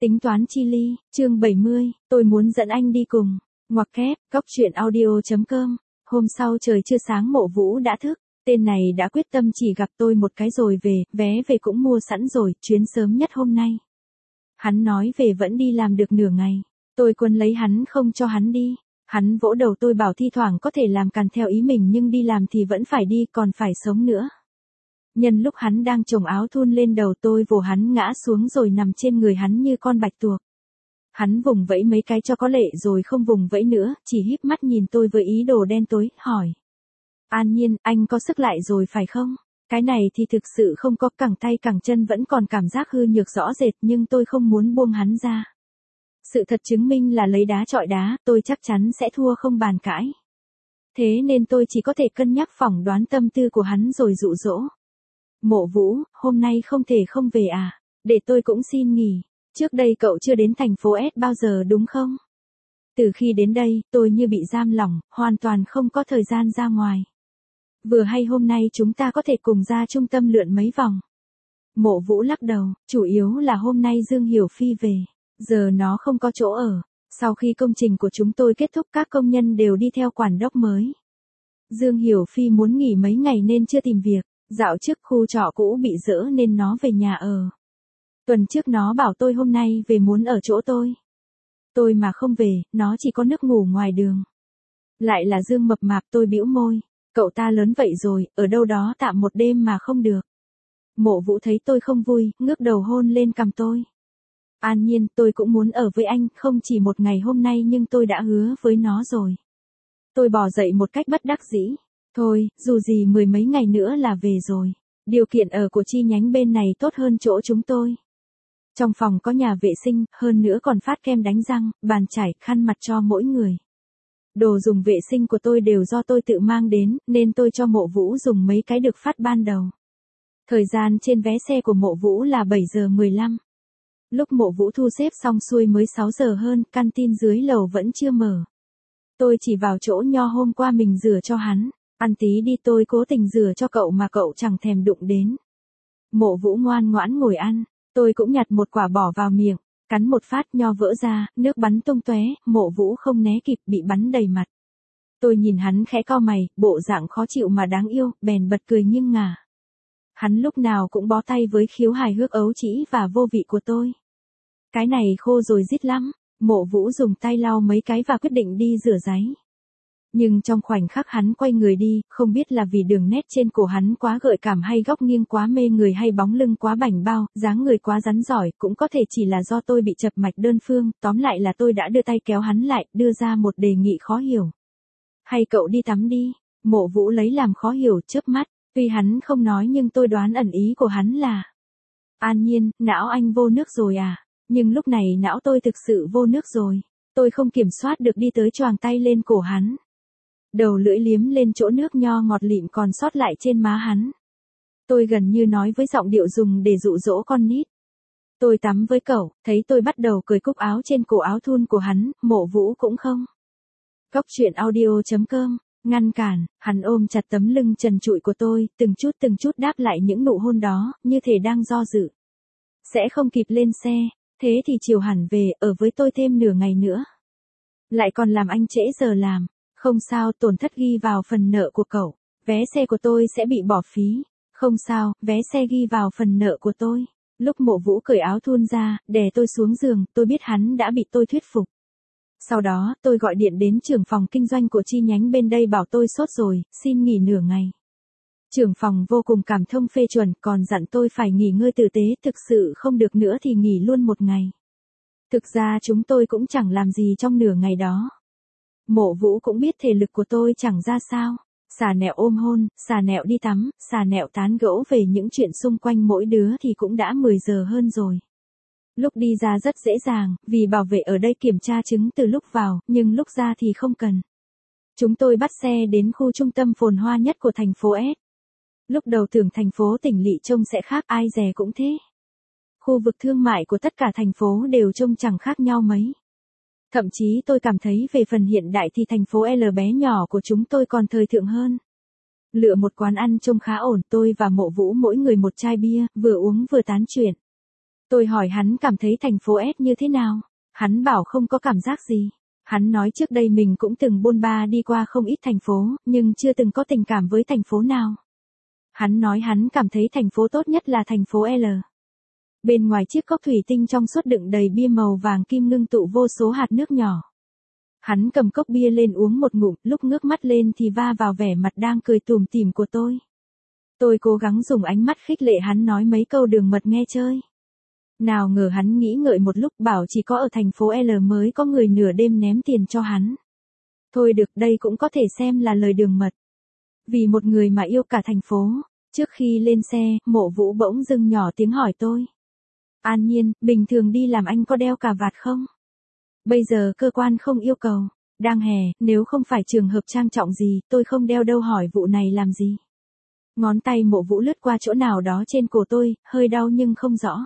Tính toán chi ly, chương 70, tôi muốn dẫn anh đi cùng. Ngoặc kép, góc truyện audio.com. Hôm sau trời chưa sáng Mộ Vũ đã thức, tên này đã quyết tâm chỉ gặp tôi một cái rồi về, vé về cũng mua sẵn rồi, chuyến sớm nhất hôm nay. Hắn nói về vẫn đi làm được nửa ngày, tôi quấn lấy hắn không cho hắn đi. Hắn vỗ đầu tôi bảo thi thoảng có thể làm càn theo ý mình nhưng đi làm thì vẫn phải đi, còn phải sống nữa. Nhân lúc hắn đang chồng áo thun lên đầu tôi vồ hắn ngã xuống rồi nằm trên người hắn như con bạch tuộc. Hắn vùng vẫy mấy cái cho có lệ rồi không vùng vẫy nữa, chỉ híp mắt nhìn tôi với ý đồ đen tối, hỏi. An Nhiên, anh có sức lại rồi phải không? Cái này thì thực sự không có, cẳng tay cẳng chân vẫn còn cảm giác hư nhược rõ rệt nhưng tôi không muốn buông hắn ra. Sự thật chứng minh là lấy đá chọi đá, tôi chắc chắn sẽ thua không bàn cãi. Thế nên tôi chỉ có thể cân nhắc phỏng đoán tâm tư của hắn rồi dụ dỗ. Mộ Vũ, hôm nay không thể không về à? Để tôi cũng xin nghỉ. Trước đây cậu chưa đến thành phố S bao giờ đúng không? Từ khi đến đây, tôi như bị giam lỏng, hoàn toàn không có thời gian ra ngoài. Vừa hay hôm nay chúng ta có thể cùng ra trung tâm lượn mấy vòng. Mộ Vũ lắc đầu, chủ yếu là hôm nay Dương Hiểu Phi về, giờ nó không có chỗ ở. Sau khi công trình của chúng tôi kết thúc các công nhân đều đi theo quản đốc mới. Dương Hiểu Phi muốn nghỉ mấy ngày nên chưa tìm việc. Dạo trước khu trọ cũ bị dỡ nên nó về nhà ở. Tuần trước nó bảo tôi hôm nay về muốn ở chỗ tôi. Tôi mà không về, nó chỉ có nước ngủ ngoài đường. Lại là Dương mập mạp, tôi bĩu môi. Cậu ta lớn vậy rồi, ở đâu đó tạm một đêm mà không được. Mộ Vũ thấy tôi không vui, ngước đầu hôn lên cằm tôi. An Nhiên, tôi cũng muốn ở với anh, không chỉ một ngày hôm nay nhưng tôi đã hứa với nó rồi. Tôi bò dậy một cách bất đắc dĩ. Thôi, dù gì mười mấy ngày nữa là về rồi. Điều kiện ở của chi nhánh bên này tốt hơn chỗ chúng tôi. Trong phòng có nhà vệ sinh, hơn nữa còn phát kem đánh răng, bàn chải, khăn mặt cho mỗi người. Đồ dùng vệ sinh của tôi đều do tôi tự mang đến, nên tôi cho Mộ Vũ dùng mấy cái được phát ban đầu. Thời gian trên vé xe của Mộ Vũ là 7 giờ 15. Lúc Mộ Vũ thu xếp xong xuôi mới 6 giờ hơn, căn tin dưới lầu vẫn chưa mở. Tôi chỉ vào chỗ nho hôm qua mình rửa cho hắn. Ăn tí đi, tôi cố tình rửa cho cậu mà cậu chẳng thèm đụng đến. Mộ Vũ ngoan ngoãn ngồi ăn, tôi cũng nhặt một quả bỏ vào miệng, cắn một phát nho vỡ ra, nước bắn tung tóe, Mộ Vũ không né kịp bị bắn đầy mặt. Tôi nhìn hắn khẽ cau mày, bộ dạng khó chịu mà đáng yêu, bèn bật cười nghiêng ngả. Hắn lúc nào cũng bó tay với khiếu hài hước ấu trĩ và vô vị của tôi. Cái này khô rồi rít lắm. Mộ Vũ dùng tay lau mấy cái và quyết định đi rửa ráy. Nhưng trong khoảnh khắc hắn quay người đi, không biết là vì đường nét trên cổ hắn quá gợi cảm hay góc nghiêng quá mê người hay bóng lưng quá bảnh bao, dáng người quá rắn giỏi, cũng có thể chỉ là do tôi bị chập mạch đơn phương, tóm lại là tôi đã đưa tay kéo hắn lại, đưa ra một đề nghị khó hiểu. Hay cậu đi tắm đi? Mộ Vũ lấy làm khó hiểu, chớp mắt, tuy hắn không nói nhưng tôi đoán ẩn ý của hắn là. An Nhiên, não anh vô nước rồi à? Nhưng lúc này não tôi thực sự vô nước rồi. Tôi không kiểm soát được đi tới choàng tay lên cổ hắn. Đầu lưỡi liếm lên chỗ nước nho ngọt lịm còn sót lại trên má hắn. Tôi gần như nói với giọng điệu dùng để dụ dỗ con nít. Tôi tắm với cậu, thấy tôi bắt đầu cởi cúc áo trên cổ áo thun của hắn, Mộ Vũ cũng không. Góc truyện audio.com, ngăn cản, hắn ôm chặt tấm lưng trần trụi của tôi, từng chút đáp lại những nụ hôn đó, như thể đang do dự. Sẽ không kịp lên xe, thế thì chiều hẳn về, ở với tôi thêm nửa ngày nữa. Lại còn làm anh trễ giờ làm. Không sao, tổn thất ghi vào phần nợ của cậu. Vé xe của tôi sẽ bị bỏ phí. Không sao, vé xe ghi vào phần nợ của tôi. Lúc Mộ Vũ cởi áo thun ra, đè tôi xuống giường, tôi biết hắn đã bị tôi thuyết phục. Sau đó, tôi gọi điện đến trưởng phòng kinh doanh của chi nhánh bên đây bảo tôi sốt rồi, xin nghỉ nửa ngày. Trưởng phòng vô cùng cảm thông phê chuẩn, còn dặn tôi phải nghỉ ngơi tử tế, thực sự không được nữa thì nghỉ luôn một ngày. Thực ra chúng tôi cũng chẳng làm gì trong nửa ngày đó. Mộ Vũ cũng biết thể lực của tôi chẳng ra sao. Xà nẹo ôm hôn, xà nẹo đi tắm, xà nẹo tán gẫu về những chuyện xung quanh mỗi đứa thì cũng đã 10 giờ hơn rồi. Lúc đi ra rất dễ dàng, vì bảo vệ ở đây kiểm tra chứng từ lúc vào, nhưng lúc ra thì không cần. Chúng tôi bắt xe đến khu trung tâm phồn hoa nhất của thành phố S. Lúc đầu tưởng thành phố Tỉnh Lỵ trông sẽ khác, ai dè cũng thế. Khu vực thương mại của tất cả thành phố đều trông chẳng khác nhau mấy. Thậm chí tôi cảm thấy về phần hiện đại thì thành phố L bé nhỏ của chúng tôi còn thời thượng hơn. Lựa một quán ăn trông khá ổn, tôi và Mộ Vũ mỗi người một chai bia, vừa uống vừa tán chuyện. Tôi hỏi hắn cảm thấy thành phố S như thế nào. Hắn bảo không có cảm giác gì. Hắn nói trước đây mình cũng từng bôn ba đi qua không ít thành phố, nhưng chưa từng có tình cảm với thành phố nào. Hắn nói hắn cảm thấy thành phố tốt nhất là thành phố L. Bên ngoài chiếc cốc thủy tinh trong suốt đựng đầy bia màu vàng kim ngưng tụ vô số hạt nước nhỏ. Hắn cầm cốc bia lên uống một ngụm, lúc ngước mắt lên thì va vào vẻ mặt đang cười tủm tỉm của tôi. Tôi cố gắng dùng ánh mắt khích lệ hắn nói mấy câu đường mật nghe chơi. Nào ngờ hắn nghĩ ngợi một lúc bảo chỉ có ở thành phố L mới có người nửa đêm ném tiền cho hắn. Thôi được, đây cũng có thể xem là lời đường mật. Vì một người mà yêu cả thành phố. Trước khi lên xe, Mộ Vũ bỗng dưng nhỏ tiếng hỏi tôi. An Nhiên, bình thường đi làm anh có đeo cà vạt không? Bây giờ cơ quan không yêu cầu. Đang hè, nếu không phải trường hợp trang trọng gì, tôi không đeo đâu, hỏi vụ này làm gì. Ngón tay Mộ Vũ lướt qua chỗ nào đó trên cổ tôi, hơi đau nhưng không rõ.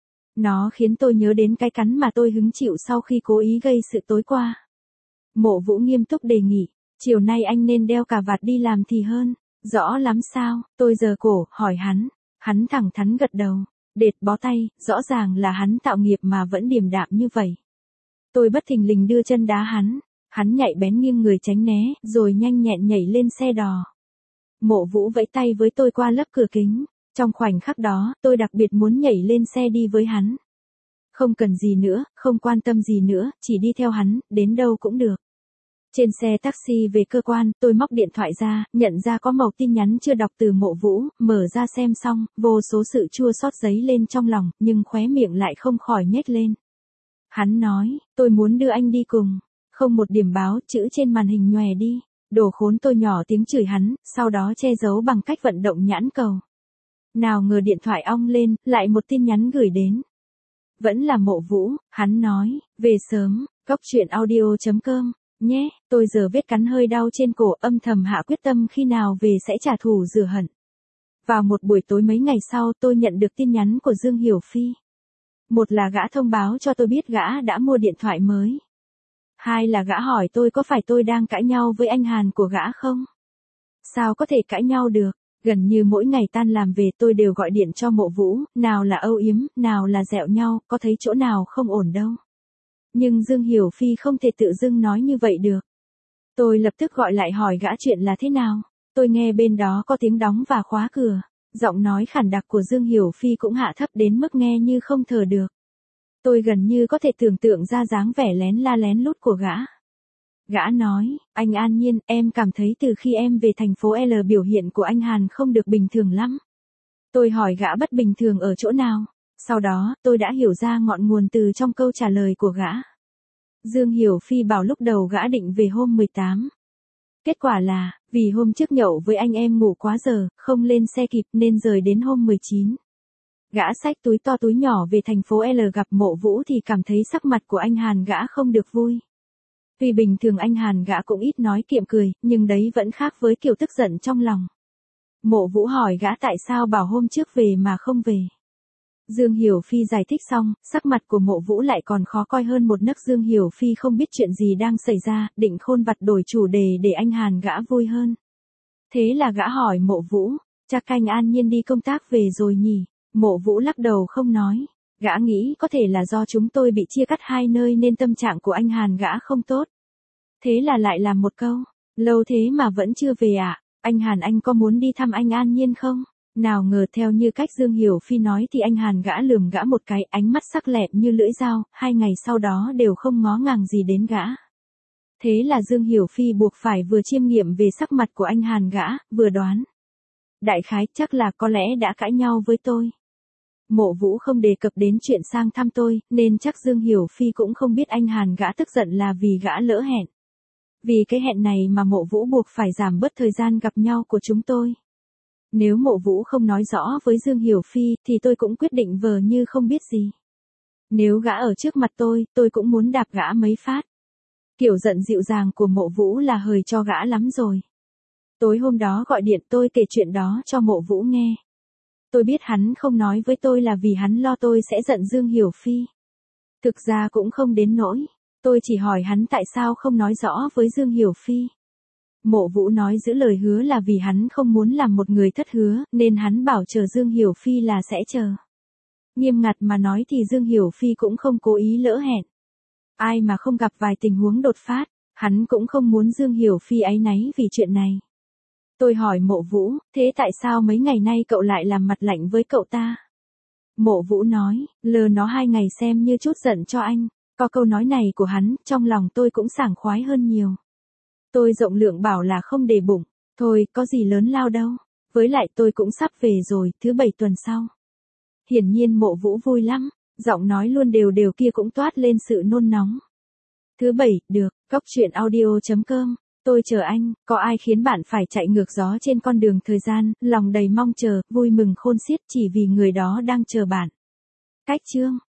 Nó khiến tôi nhớ đến cái cắn mà tôi hứng chịu sau khi cố ý gây sự tối qua. Mộ Vũ nghiêm túc đề nghị, chiều nay anh nên đeo cà vạt đi làm thì hơn. Rõ lắm sao? Tôi giơ cổ, hỏi hắn. Hắn thẳng thắn gật đầu. Đệt bó tay, rõ ràng là hắn tạo nghiệp mà vẫn điềm đạm như vậy. Tôi bất thình lình đưa chân đá hắn. Hắn nhạy bén nghiêng người tránh né, rồi nhanh nhẹn nhảy lên xe đò. Mộ Vũ vẫy tay với tôi qua lớp cửa kính. Trong khoảnh khắc đó, tôi đặc biệt muốn nhảy lên xe đi với hắn. Không cần gì nữa, không quan tâm gì nữa, chỉ đi theo hắn, đến đâu cũng được. Trên xe taxi về cơ quan, tôi móc điện thoại ra, nhận ra có mẩu tin nhắn chưa đọc từ Mộ Vũ, mở ra xem xong, vô số sự chua xót dấy lên trong lòng, nhưng khóe miệng lại không khỏi nhếch lên. Hắn nói, tôi muốn đưa anh đi cùng. Không một điểm báo, chữ trên màn hình nhòe đi. Đồ khốn, tôi nhỏ tiếng chửi hắn, sau đó che giấu bằng cách vận động nhãn cầu. Nào ngờ điện thoại ong lên, lại một tin nhắn gửi đến. Vẫn là Mộ Vũ, hắn nói, về sớm, coctruyện.audio.com, nhé, tôi giờ vết cắn hơi đau trên cổ, âm thầm hạ quyết tâm khi nào về sẽ trả thù rửa hận. Vào một buổi tối mấy ngày sau tôi nhận được tin nhắn của Dương Hiểu Phi. Một là gã thông báo cho tôi biết gã đã mua điện thoại mới. Hai là gã hỏi tôi có phải tôi đang cãi nhau với anh Hàn của gã không? Sao có thể cãi nhau được? Gần như mỗi ngày tan làm về tôi đều gọi điện cho Mộ Vũ, nào là âu yếm, nào là dẹo nhau, có thấy chỗ nào không ổn đâu. Nhưng Dương Hiểu Phi không thể tự dưng nói như vậy được. Tôi lập tức gọi lại hỏi gã chuyện là thế nào. Tôi nghe bên đó có tiếng đóng và khóa cửa. Giọng nói khản đặc của Dương Hiểu Phi cũng hạ thấp đến mức nghe như không thở được. Tôi gần như có thể tưởng tượng ra dáng vẻ lén la lén lút của gã. Gã nói, anh An Nhiên, em cảm thấy từ khi em về thành phố L biểu hiện của anh Hàn không được bình thường lắm. Tôi hỏi gã bất bình thường ở chỗ nào. Sau đó, tôi đã hiểu ra ngọn nguồn từ trong câu trả lời của gã. Dương Hiểu Phi bảo lúc đầu gã định về hôm 18. Kết quả là, vì hôm trước nhậu với anh em ngủ quá giờ, không lên xe kịp nên rời đến hôm 19. Gã xách túi to túi nhỏ về thành phố L gặp Mộ Vũ thì cảm thấy sắc mặt của anh Hàn gã không được vui. Vì bình thường anh Hàn gã cũng ít nói kiệm cười, nhưng đấy vẫn khác với kiểu tức giận trong lòng. Mộ Vũ hỏi gã tại sao bảo hôm trước về mà không về. Dương Hiểu Phi giải thích xong, sắc mặt của Mộ Vũ lại còn khó coi hơn một nấc. Dương Hiểu Phi không biết chuyện gì đang xảy ra, định khôn vặt đổi chủ đề để anh Hàn gã vui hơn. Thế là gã hỏi Mộ Vũ, chắc anh An Nhiên đi công tác về rồi nhỉ? Mộ Vũ lắc đầu không nói. Gã nghĩ có thể là do chúng tôi bị chia cắt hai nơi nên tâm trạng của anh Hàn gã không tốt. Thế là lại làm một câu, lâu thế mà vẫn chưa về à? Anh Hàn anh có muốn đi thăm anh An Nhiên không? Nào ngờ theo như cách Dương Hiểu Phi nói thì anh Hàn gã lườm gã một cái, ánh mắt sắc lẹm như lưỡi dao, 2 ngày sau đó đều không ngó ngàng gì đến gã. Thế là Dương Hiểu Phi buộc phải vừa chiêm nghiệm về sắc mặt của anh Hàn gã, vừa đoán. Đại khái chắc là có lẽ đã cãi nhau với tôi. Mộ Vũ không đề cập đến chuyện sang thăm tôi, nên chắc Dương Hiểu Phi cũng không biết anh Hàn gã tức giận là vì gã lỡ hẹn. Vì cái hẹn này mà Mộ Vũ buộc phải giảm bớt thời gian gặp nhau của chúng tôi. Nếu Mộ Vũ không nói rõ với Dương Hiểu Phi thì tôi cũng quyết định vờ như không biết gì. Nếu gã ở trước mặt tôi cũng muốn đạp gã mấy phát. Kiểu giận dịu dàng của Mộ Vũ là hời cho gã lắm rồi. Tối hôm đó gọi điện tôi kể chuyện đó cho Mộ Vũ nghe. Tôi biết hắn không nói với tôi là vì hắn lo tôi sẽ giận Dương Hiểu Phi. Thực ra cũng không đến nỗi. Tôi chỉ hỏi hắn tại sao không nói rõ với Dương Hiểu Phi. Mộ Vũ nói giữ lời hứa là vì hắn không muốn làm một người thất hứa, nên hắn bảo chờ Dương Hiểu Phi là sẽ chờ. Nghiêm ngặt mà nói thì Dương Hiểu Phi cũng không cố ý lỡ hẹn. Ai mà không gặp vài tình huống đột phát, hắn cũng không muốn Dương Hiểu Phi áy náy vì chuyện này. Tôi hỏi Mộ Vũ, thế tại sao mấy ngày nay cậu lại làm mặt lạnh với cậu ta? Mộ Vũ nói, lờ nó 2 ngày xem như chút giận cho anh. Có câu nói này của hắn, trong lòng tôi cũng sảng khoái hơn nhiều. Tôi rộng lượng bảo là không để bụng, thôi có gì lớn lao đâu. Với lại tôi cũng sắp về rồi, thứ 7 tuần sau. Hiển nhiên Mộ Vũ vui lắm, giọng nói luôn đều đều kia cũng toát lên sự nôn nóng. Thứ 7, được, góc truyện audio.com. Tôi chờ anh, có ai khiến bạn phải chạy ngược gió trên con đường thời gian, lòng đầy mong chờ, vui mừng khôn xiết chỉ vì người đó đang chờ bạn. Cách chương